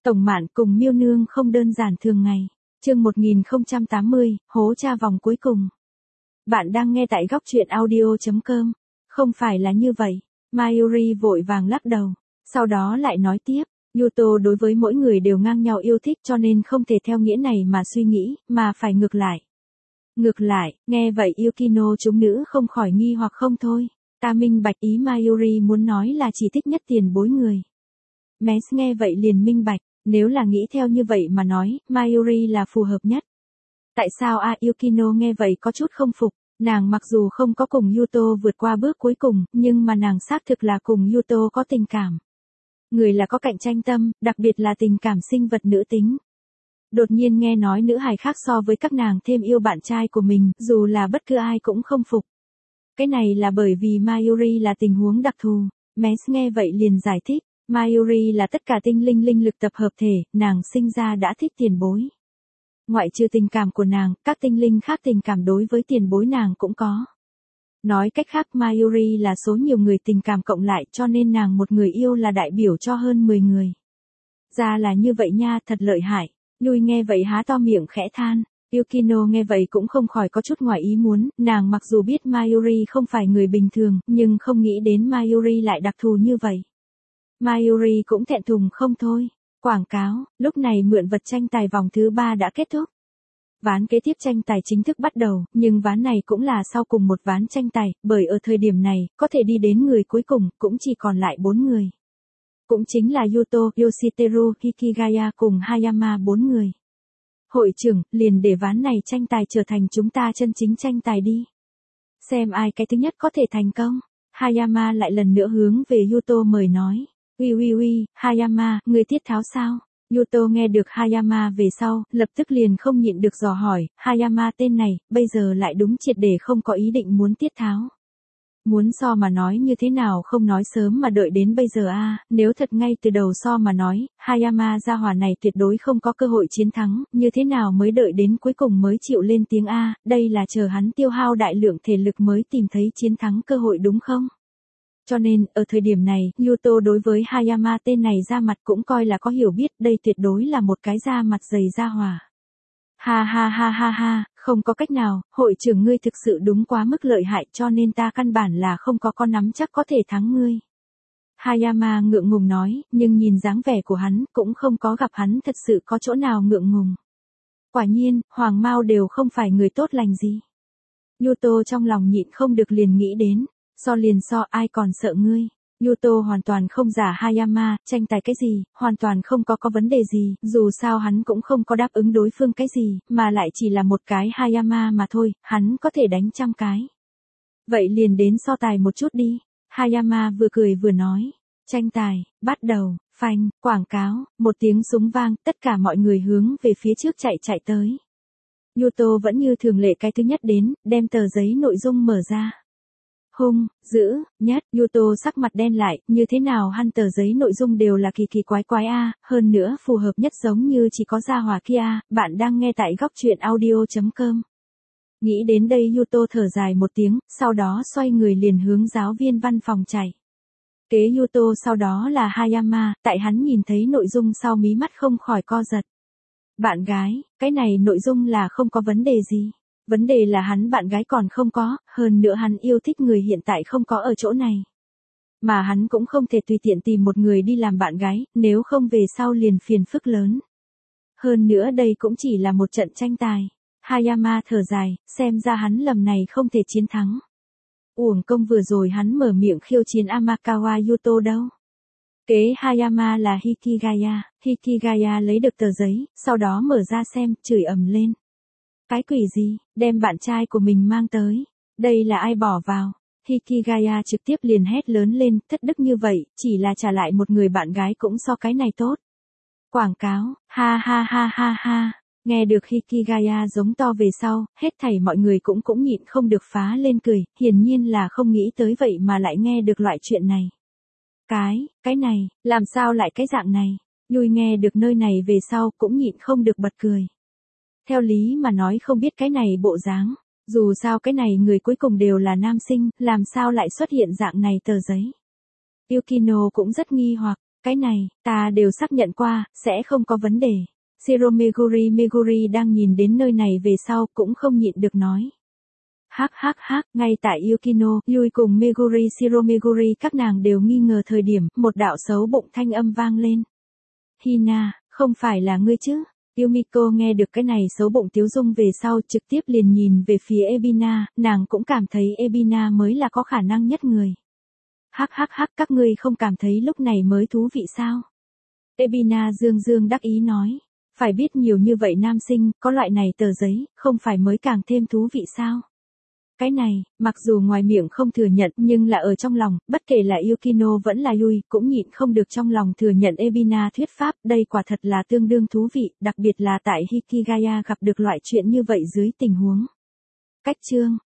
Tổng Mạn cùng Miêu Nương không đơn giản thường ngày. Chương 1080, hố cha vòng cuối cùng. Bạn đang nghe tại góc truyện audio.com. Không phải là như vậy. Mayuri vội vàng lắc đầu. Sau đó lại nói tiếp. Yuto đối với mỗi người đều ngang nhau yêu thích, cho nên không thể theo nghĩa này mà suy nghĩ, mà phải ngược lại. Ngược lại, nghe vậy Yukino chúng nữ không khỏi nghi hoặc không thôi. Ta minh bạch ý Mayuri muốn nói là chỉ thích nhất tiền bối người. Mes nghe vậy liền minh bạch, nếu là nghĩ theo như vậy mà nói, Mayuri là phù hợp nhất. Tại sao Yukino nghe vậy có chút không phục, nàng mặc dù không có cùng Yuto vượt qua bước cuối cùng, nhưng mà nàng xác thực là cùng Yuto có tình cảm. Người là có cạnh tranh tâm, đặc biệt là tình cảm sinh vật nữ tính. Đột nhiên nghe nói nữ hài khác so với các nàng thêm yêu bạn trai của mình, dù là bất cứ ai cũng không phục. Cái này là bởi vì Mayuri là tình huống đặc thù. Mes nghe vậy liền giải thích, Mayuri là tất cả tinh linh linh lực tập hợp thể, nàng sinh ra đã thích tiền bối. Ngoại trừ tình cảm của nàng, các tinh linh khác tình cảm đối với tiền bối nàng cũng có. Nói cách khác Mayuri là số nhiều người tình cảm cộng lại, cho nên nàng một người yêu là đại biểu cho hơn 10 người. Ra là như vậy nha, thật lợi hại. Lui nghe vậy há to miệng khẽ than. Yukino nghe vậy cũng không khỏi có chút ngoài ý muốn, nàng mặc dù biết Mayuri không phải người bình thường, nhưng không nghĩ đến Mayuri lại đặc thù như vậy. Mayuri cũng thẹn thùng không thôi. Quảng cáo, lúc này mượn vật tranh tài vòng thứ 3 đã kết thúc. Ván kế tiếp tranh tài chính thức bắt đầu, nhưng ván này cũng là sau cùng một ván tranh tài, bởi ở thời điểm này, có thể đi đến người cuối cùng, cũng chỉ còn lại 4 người. Cũng chính là Yuto, Yoshiteru, Hikigaya cùng Hayama 4 người. Hội trưởng, liền để ván này tranh tài trở thành chúng ta chân chính tranh tài đi. Xem ai cái thứ nhất có thể thành công. Hayama lại lần nữa hướng về Yuto mời nói. Uy, Hayama, người tiết tháo sao? Yuto nghe được Hayama về sau, lập tức liền không nhịn được dò hỏi, Hayama tên này, bây giờ lại đúng triệt để không có ý định muốn tiết tháo. Muốn so mà nói như thế nào không nói sớm mà đợi đến bây giờ nếu thật ngay từ đầu so mà nói, Hayama gia hỏa này tuyệt đối không có cơ hội chiến thắng, như thế nào mới đợi đến cuối cùng mới chịu lên tiếng đây là chờ hắn tiêu hao đại lượng thể lực mới tìm thấy chiến thắng cơ hội đúng không? Cho nên, ở thời điểm này, Yuto đối với Hayama tên này ra mặt cũng coi là có hiểu biết, đây tuyệt đối là một cái da mặt dày da hỏa. Ha, không có cách nào, hội trưởng ngươi thực sự đúng quá mức lợi hại, cho nên ta căn bản là không có nắm chắc có thể thắng ngươi. Hayama ngượng ngùng nói, nhưng nhìn dáng vẻ của hắn, cũng không có gặp hắn thật sự có chỗ nào ngượng ngùng. Quả nhiên, Hoàng Mao đều không phải người tốt lành gì. Yuto trong lòng nhịn không được liền nghĩ đến. So ai còn sợ ngươi. Yuto hoàn toàn không giả Hayama, tranh tài cái gì, hoàn toàn không có vấn đề gì, dù sao hắn cũng không có đáp ứng đối phương cái gì, mà lại chỉ là một cái Hayama mà thôi, hắn có thể đánh 100 cái. Vậy liền đến so tài một chút đi. Hayama vừa cười vừa nói. Tranh tài, bắt đầu, phanh, quảng cáo, một tiếng súng vang, tất cả mọi người hướng về phía trước chạy tới. Yuto vẫn như thường lệ cái thứ nhất đến, đem tờ giấy nội dung mở ra. Hung, dữ, nhất, Yuto sắc mặt đen lại, như thế nào hắn tờ giấy nội dung đều là kỳ quái hơn nữa phù hợp nhất giống như chỉ có gia hỏa kia, bạn đang nghe tại góc truyện audio.com. Nghĩ đến đây Yuto thở dài một tiếng, sau đó xoay người liền hướng giáo viên văn phòng chạy. Kế Yuto sau đó là Hayama, tại hắn nhìn thấy nội dung sau mí mắt không khỏi co giật. Bạn gái, cái này nội dung là không có vấn đề gì. Vấn đề là hắn bạn gái còn không có, hơn nữa hắn yêu thích người hiện tại không có ở chỗ này. Mà hắn cũng không thể tùy tiện tìm một người đi làm bạn gái, nếu không về sau liền phiền phức lớn. Hơn nữa đây cũng chỉ là một trận tranh tài. Hayama thở dài, xem ra hắn lầm này không thể chiến thắng. Uổng công vừa rồi hắn mở miệng khiêu chiến Amakawa Yuto đâu. Kế Hayama là Hikigaya lấy được tờ giấy, sau đó mở ra xem, chửi ầm lên. Cái quỷ gì, đem bạn trai của mình mang tới, đây là ai bỏ vào. Hikigaya trực tiếp liền hét lớn lên, thất đức như vậy, chỉ là trả lại một người bạn gái cũng so cái này tốt. Quảng cáo, ha, nghe được Hikigaya giống to về sau, hết thảy mọi người cũng nhịn không được phá lên cười, hiển nhiên là không nghĩ tới vậy mà lại nghe được loại chuyện này. Cái này, làm sao lại cái dạng này, Lui nghe được nơi này về sau cũng nhịn không được bật cười. Theo lý mà nói không biết cái này bộ dáng, dù sao cái này người cuối cùng đều là nam sinh, làm sao lại xuất hiện dạng này tờ giấy. Yukino cũng rất nghi hoặc, Cái này, ta đều xác nhận qua, sẽ không có vấn đề. Shiro Meguri đang nhìn đến nơi này về sau cũng không nhịn được nói. Ngay tại Yukino, Yui cùng Shiro Meguri các nàng đều nghi ngờ thời điểm, một đạo xấu bụng thanh âm vang lên. Hina, không phải là ngươi chứ? Yumiko nghe được cái này xấu bụng tiếu dung về sau trực tiếp liền nhìn về phía Ebina, nàng cũng cảm thấy Ebina mới là có khả năng nhất người. Các ngươi không cảm thấy lúc này mới thú vị sao? Ebina dương đắc ý nói. Phải biết nhiều như vậy nam sinh, có loại này tờ giấy, không phải mới càng thêm thú vị sao? Cái này, mặc dù ngoài miệng không thừa nhận nhưng là ở trong lòng, bất kể là Yukino vẫn là Yui, cũng nhịn không được trong lòng thừa nhận Ebina thuyết pháp, đây quả thật là tương đương thú vị, đặc biệt là tại Hikigaya gặp được loại chuyện như vậy dưới tình huống. Cách chương